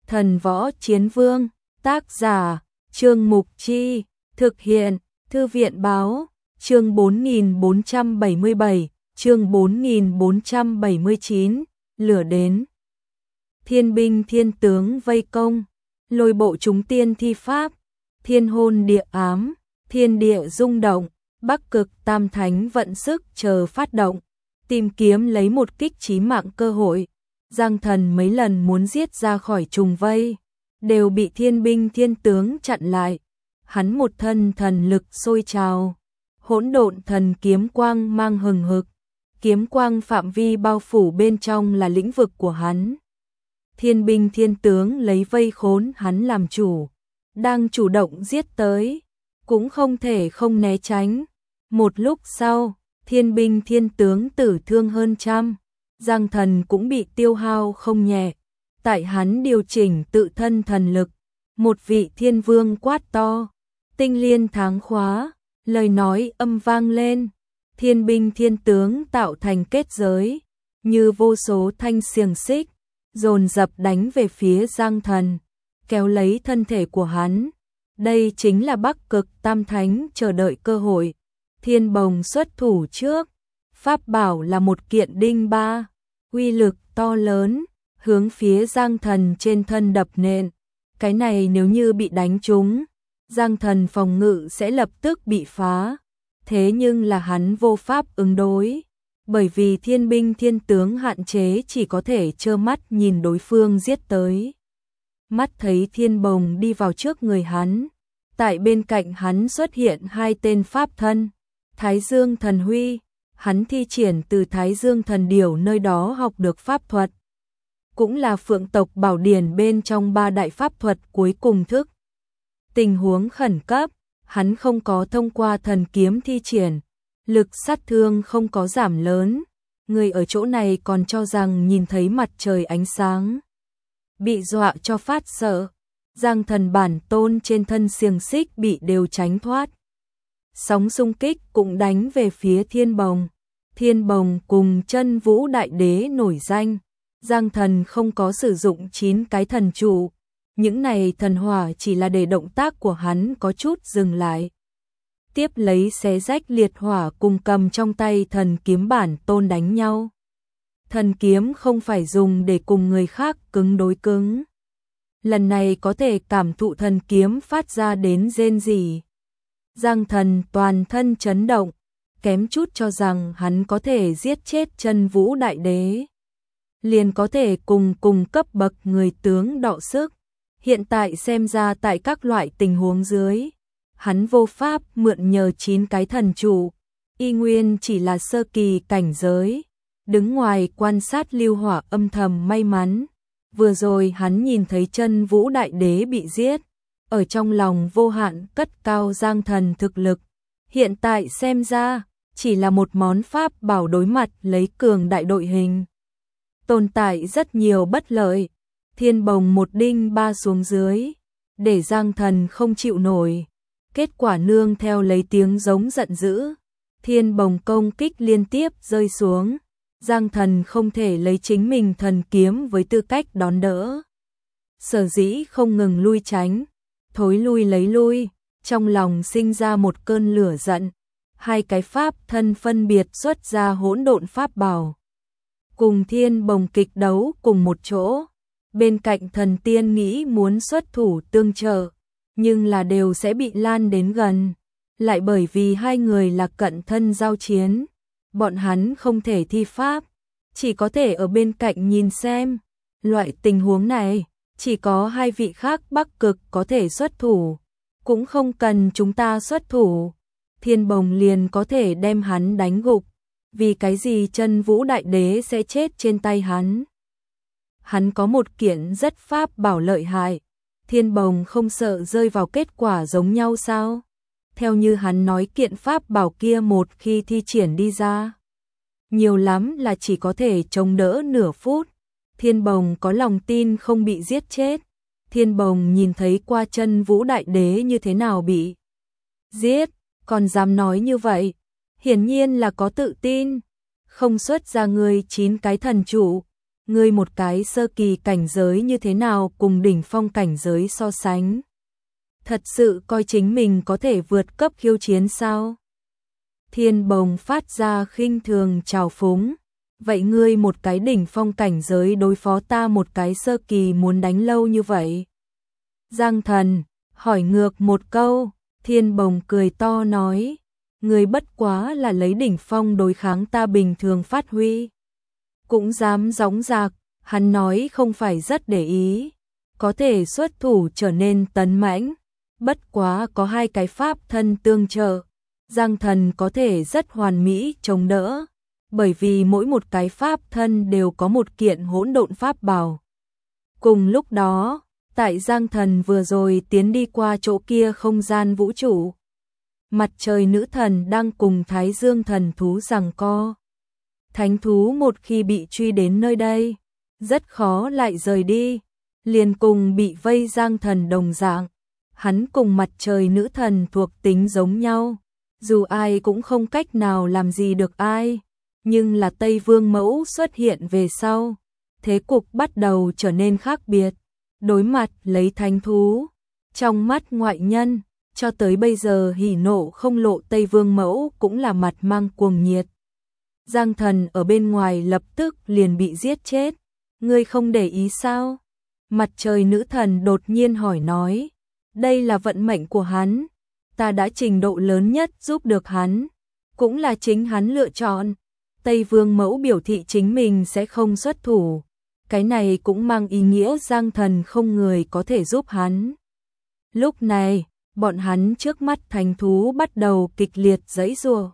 Thần võ chiến vương, tác giả, Trương Mục Chi, thực hiện, Thư viện báo, chương 4477, chương 4479, lửa đến. Thiên binh thiên tướng vây công, lôi bộ chúng tiên thi pháp, thiên hôn địa ám, thiên địa rung động, Bắc Cực Tam Thánh vận sức chờ phát động, tìm kiếm lấy một kích chí mạng cơ hội. Giang Thần mấy lần muốn giết ra khỏi trùng vây, đều bị thiên binh thiên tướng chặn lại. Hắn một thân thần lực sôi trào, hỗn độn thần kiếm quang mang hừng hực, kiếm quang phạm vi bao phủ bên trong là lĩnh vực của hắn. Thiên binh thiên tướng lấy vây khốn hắn làm chủ, đang chủ động giết tới, cũng không thể không né tránh. Một lúc sau, thiên binh thiên tướng tử thương hơn trăm, Giang Thần cũng bị tiêu hao không nhẹ. Tại hắn điều chỉnh tự thân thần lực, một vị thiên vương quát to, tinh liên tháng khóa, lời nói âm vang lên, thiên binh thiên tướng tạo thành kết giới, như vô số thanh xiềng xích, dồn dập đánh về phía Giang Thần, kéo lấy thân thể của hắn. Đây chính là Bắc Cực Tam Thánh chờ đợi cơ hội. Thiên bồng xuất thủ trước, pháp bảo là một kiện đinh ba, uy lực to lớn, hướng phía Giang Thần trên thân đập nện. Cái này nếu như bị đánh trúng, Giang Thần phòng ngự sẽ lập tức bị phá. Thế nhưng là hắn vô pháp ứng đối, bởi vì thiên binh thiên tướng hạn chế chỉ có thể trơ mắt nhìn đối phương giết tới. Mắt thấy thiên bồng đi vào trước người hắn, tại bên cạnh hắn xuất hiện hai tên pháp thân, Thái Dương Thần Huy, hắn thi triển từ Thái Dương Thần Điểu nơi đó học được pháp thuật, cũng là Phượng tộc bảo điển bên trong ba đại pháp thuật cuối cùng thức. Tình huống khẩn cấp, hắn không có thông qua thần kiếm thi triển, lực sát thương không có giảm lớn, người ở chỗ này còn cho rằng nhìn thấy mặt trời ánh sáng. Bị dọa cho phát sợ, Giang Thần bản tôn trên thân xiềng xích bị đều tránh thoát. Sóng xung kích cũng đánh về phía thiên bồng. Thiên bồng cùng Chân Vũ Đại Đế nổi danh, Giang Thần không có sử dụng 9 cái thần trụ, những này thần hỏa chỉ là để động tác của hắn có chút dừng lại. Tiếp lấy xé rách liệt hỏa cùng cầm trong tay thần kiếm bản tôn đánh nhau. Thần kiếm không phải dùng để cùng người khác cứng đối cứng. Lần này có thể cảm thụ thần kiếm phát ra đến rên rỉ. Giang Thần toàn thân chấn động, kém chút cho rằng hắn có thể giết chết Chân Vũ Đại Đế, liền có thể cùng cấp bậc người tướng đọ sức. Hiện tại xem ra tại các loại tình huống dưới, hắn vô pháp mượn nhờ 9 cái thần trụ, y nguyên chỉ là sơ kỳ cảnh giới, đứng ngoài quan sát lưu hỏa âm thầm may mắn. Vừa rồi hắn nhìn thấy Chân Vũ Đại Đế bị giết, ở trong lòng vô hạn cất cao Giang Thần thực lực. Hiện tại xem ra, chỉ là một món pháp bảo đối mặt lấy cường đại đội hình, tồn tại rất nhiều bất lợi. Thiên bồng một đinh ba xuống dưới, để Giang Thần không chịu nổi. Kết quả nương theo lấy tiếng giống giận dữ, thiên bồng công kích liên tiếp rơi xuống. Giang Thần không thể lấy chính mình thần kiếm với tư cách đón đỡ, sở dĩ không ngừng lui tránh, thối lui lấy lui, trong lòng sinh ra một cơn lửa giận. Hai cái pháp thân phân biệt xuất ra hỗn độn pháp bảo, cùng thiên bồng kịch đấu cùng một chỗ. Bên cạnh thần tiên nghĩ muốn xuất thủ tương trợ, nhưng là đều sẽ bị lan đến gần. Lại bởi vì hai người là cận thân giao chiến, bọn hắn không thể thi pháp, chỉ có thể ở bên cạnh nhìn xem. Loại tình huống này, chỉ có hai vị khác Bắc Cực có thể xuất thủ, cũng không cần chúng ta xuất thủ, thiên bồng liền có thể đem hắn đánh gục. Vì cái gì Chân Vũ Đại Đế sẽ chết trên tay hắn? Hắn có một kiện rất pháp bảo lợi hại, thiên bồng không sợ rơi vào kết quả giống nhau sao? Theo như hắn nói, kiện pháp bảo kia một khi thi triển đi ra, nhiều lắm là chỉ có thể chống đỡ nửa phút. Thiên bồng có lòng tin không bị giết chết. Thiên bồng nhìn thấy qua Chân Vũ Đại Đế như thế nào bị giết, còn dám nói như vậy, hiển nhiên là có tự tin. Không xuất ra người 9 cái thần trụ, ngươi một cái sơ kỳ cảnh giới như thế nào cùng đỉnh phong cảnh giới so sánh? Thật sự coi chính mình có thể vượt cấp khiêu chiến sao? Thiên Bồng phát ra khinh thường trào phúng. Vậy ngươi một cái đỉnh phong cảnh giới đối phó ta một cái sơ kỳ muốn đánh lâu như vậy? Giang Thần hỏi ngược một câu. Thiên Bồng cười to nói, ngươi bất quá là lấy đỉnh phong đối kháng ta bình thường phát huy. Cũng dám gióng giạc, hắn nói không phải rất để ý. Có thể xuất thủ trở nên tấn mãnh. Bất quá có hai cái pháp thân tương trợ. Giang Thần có thể rất hoàn mỹ chống đỡ. Bởi vì mỗi một cái pháp thân đều có một kiện hỗn độn pháp bảo. Cùng lúc đó, tại Giang Thần vừa rồi tiến đi qua chỗ kia không gian vũ trụ. Mặt trời nữ thần đang cùng Thái Dương thần thú giằng co. Thánh thú một khi bị truy đến nơi đây, rất khó lại rời đi, liền cùng bị vây Giang Thần đồng dạng. Hắn cùng mặt trời nữ thần thuộc tính giống nhau, dù ai cũng không cách nào làm gì được ai, nhưng là Tây Vương Mẫu xuất hiện về sau, thế cục bắt đầu trở nên khác biệt. Đối mặt lấy thánh thú, trong mắt ngoại nhân, cho tới bây giờ hỉ nộ không lộ Tây Vương Mẫu cũng là mặt mang cuồng nhiệt. Giang Thần ở bên ngoài lập tức liền bị giết chết. Ngươi không để ý sao? Mặt trời nữ thần đột nhiên hỏi nói. Đây là vận mệnh của hắn. Ta đã trình độ lớn nhất giúp được hắn. Cũng là chính hắn lựa chọn. Tây Vương Mẫu biểu thị chính mình sẽ không xuất thủ. Cái này cũng mang ý nghĩa Giang Thần không người có thể giúp hắn. Lúc này, bọn hắn trước mắt thánh thú bắt đầu kịch liệt giãy giụa.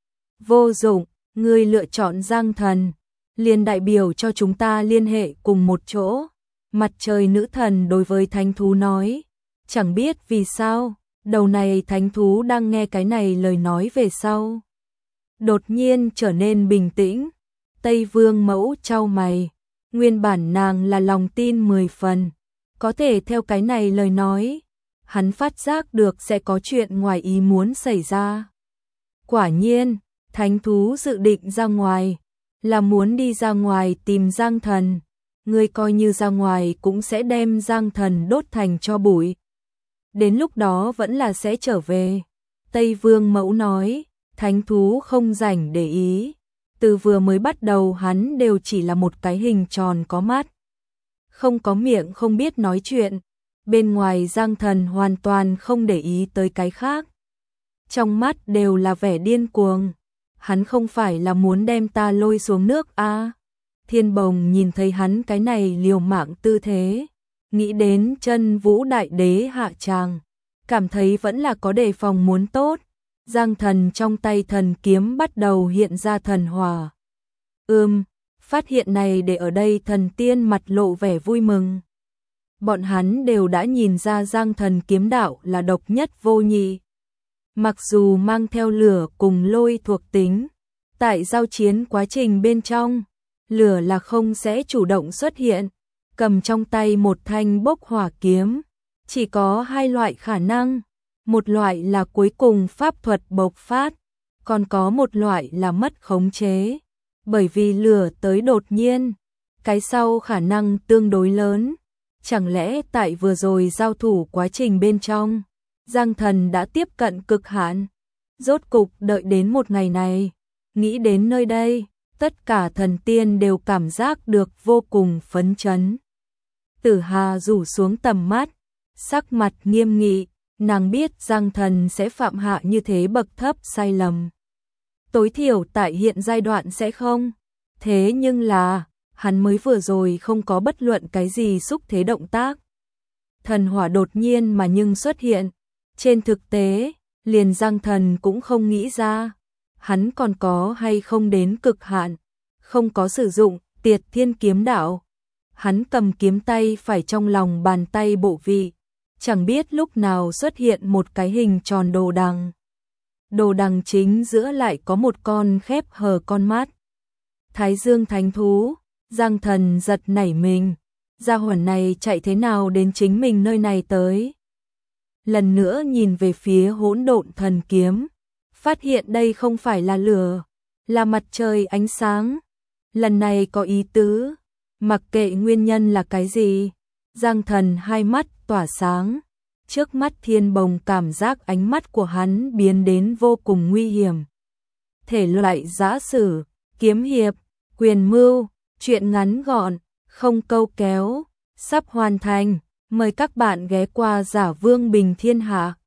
Vô dụng, ngươi lựa chọn Giang Thần, liền đại biểu cho chúng ta liên hệ cùng một chỗ. Mặt trời nữ thần đối với thánh thú nói, chẳng biết vì sao, đầu này thánh thú đang nghe cái này lời nói về sau. Đột nhiên trở nên bình tĩnh, Tây Vương Mẫu chau mày, nguyên bản nàng là lòng tin 10 phần, có thể theo cái này lời nói, hắn phát giác được sẽ có chuyện ngoài ý muốn xảy ra. Quả nhiên, thánh thú dự định ra ngoài, là muốn đi ra ngoài tìm Giang Thần. Ngươi coi như ra ngoài cũng sẽ đem Giang Thần đốt thành tro bụi. Đến lúc đó vẫn là sẽ trở về. Tây Vương Mẫu nói, thánh thú không rảnh để ý. Từ vừa mới bắt đầu hắn đều chỉ là một cái hình tròn có mắt. Không có miệng không biết nói chuyện. Bên ngoài Giang Thần hoàn toàn không để ý tới cái khác. Trong mắt đều là vẻ điên cuồng. Hắn không phải là muốn đem ta lôi xuống nước à? Thiên Bồng nhìn thấy hắn cái này liều mạng tư thế, nghĩ đến Chân Vũ Đại Đế hạ tràng, cảm thấy vẫn là có đề phòng muốn tốt. Giang Thần trong tay thần kiếm bắt đầu hiện ra thần hỏa. Phát hiện này để ở đây thần tiên mặt lộ vẻ vui mừng. Bọn hắn đều đã nhìn ra Giang Thần kiếm đạo là độc nhất vô nhị. Mặc dù mang theo lửa cùng lôi thuộc tính, tại giao chiến quá trình bên trong, lửa là không sẽ chủ động xuất hiện, cầm trong tay một thanh bốc hỏa kiếm, chỉ có hai loại khả năng, một loại là cuối cùng pháp thuật bộc phát, còn có một loại là mất khống chế, bởi vì lửa tới đột nhiên, cái sau khả năng tương đối lớn, chẳng lẽ tại vừa rồi giao thủ quá trình bên trong, Giang Thần đã tiếp cận cực hạn, rốt cục đợi đến một ngày này, nghĩ đến nơi đây, tất cả thần tiên đều cảm giác được vô cùng phấn chấn. Tử Hà rủ xuống tầm mắt, sắc mặt nghiêm nghị, nàng biết Giang Thần sẽ phạm hạ như thế bậc thấp sai lầm. Tối thiểu tại hiện giai đoạn sẽ không, thế nhưng là, hắn mới vừa rồi không có bất luận cái gì xúc thế động tác. Thần hỏa đột nhiên mà nhưng xuất hiện, trên thực tế, liền Giang Thần cũng không nghĩ ra, hắn còn có hay không đến cực hạn, không có sử dụng Tiệt Thiên kiếm đạo. Hắn cầm kiếm tay phải trong lòng bàn tay bộ vị, chẳng biết lúc nào xuất hiện một cái hình tròn đồ đằng. Đồ đằng chính giữa lại có một con khép hờ con mắt. Thái Dương thánh thú, Giang Thần giật nảy mình, gia hỏa này chạy thế nào đến chính mình nơi này tới. Lần nữa nhìn về phía hỗn độn thần kiếm, phát hiện đây không phải là lửa, là mặt trời ánh sáng. Lần này có ý tứ, Mặc kệ nguyên nhân là cái gì, Giang Thần hai mắt tỏa sáng. Trước mắt Thiên Bồng cảm giác ánh mắt của hắn biến đến vô cùng nguy hiểm. Thể loại giã sử, kiếm hiệp, quyền mưu, truyện ngắn gọn, không câu kéo, sắp hoàn thành. Mời các bạn ghé qua Giả Vương Bình Thiên Hạ.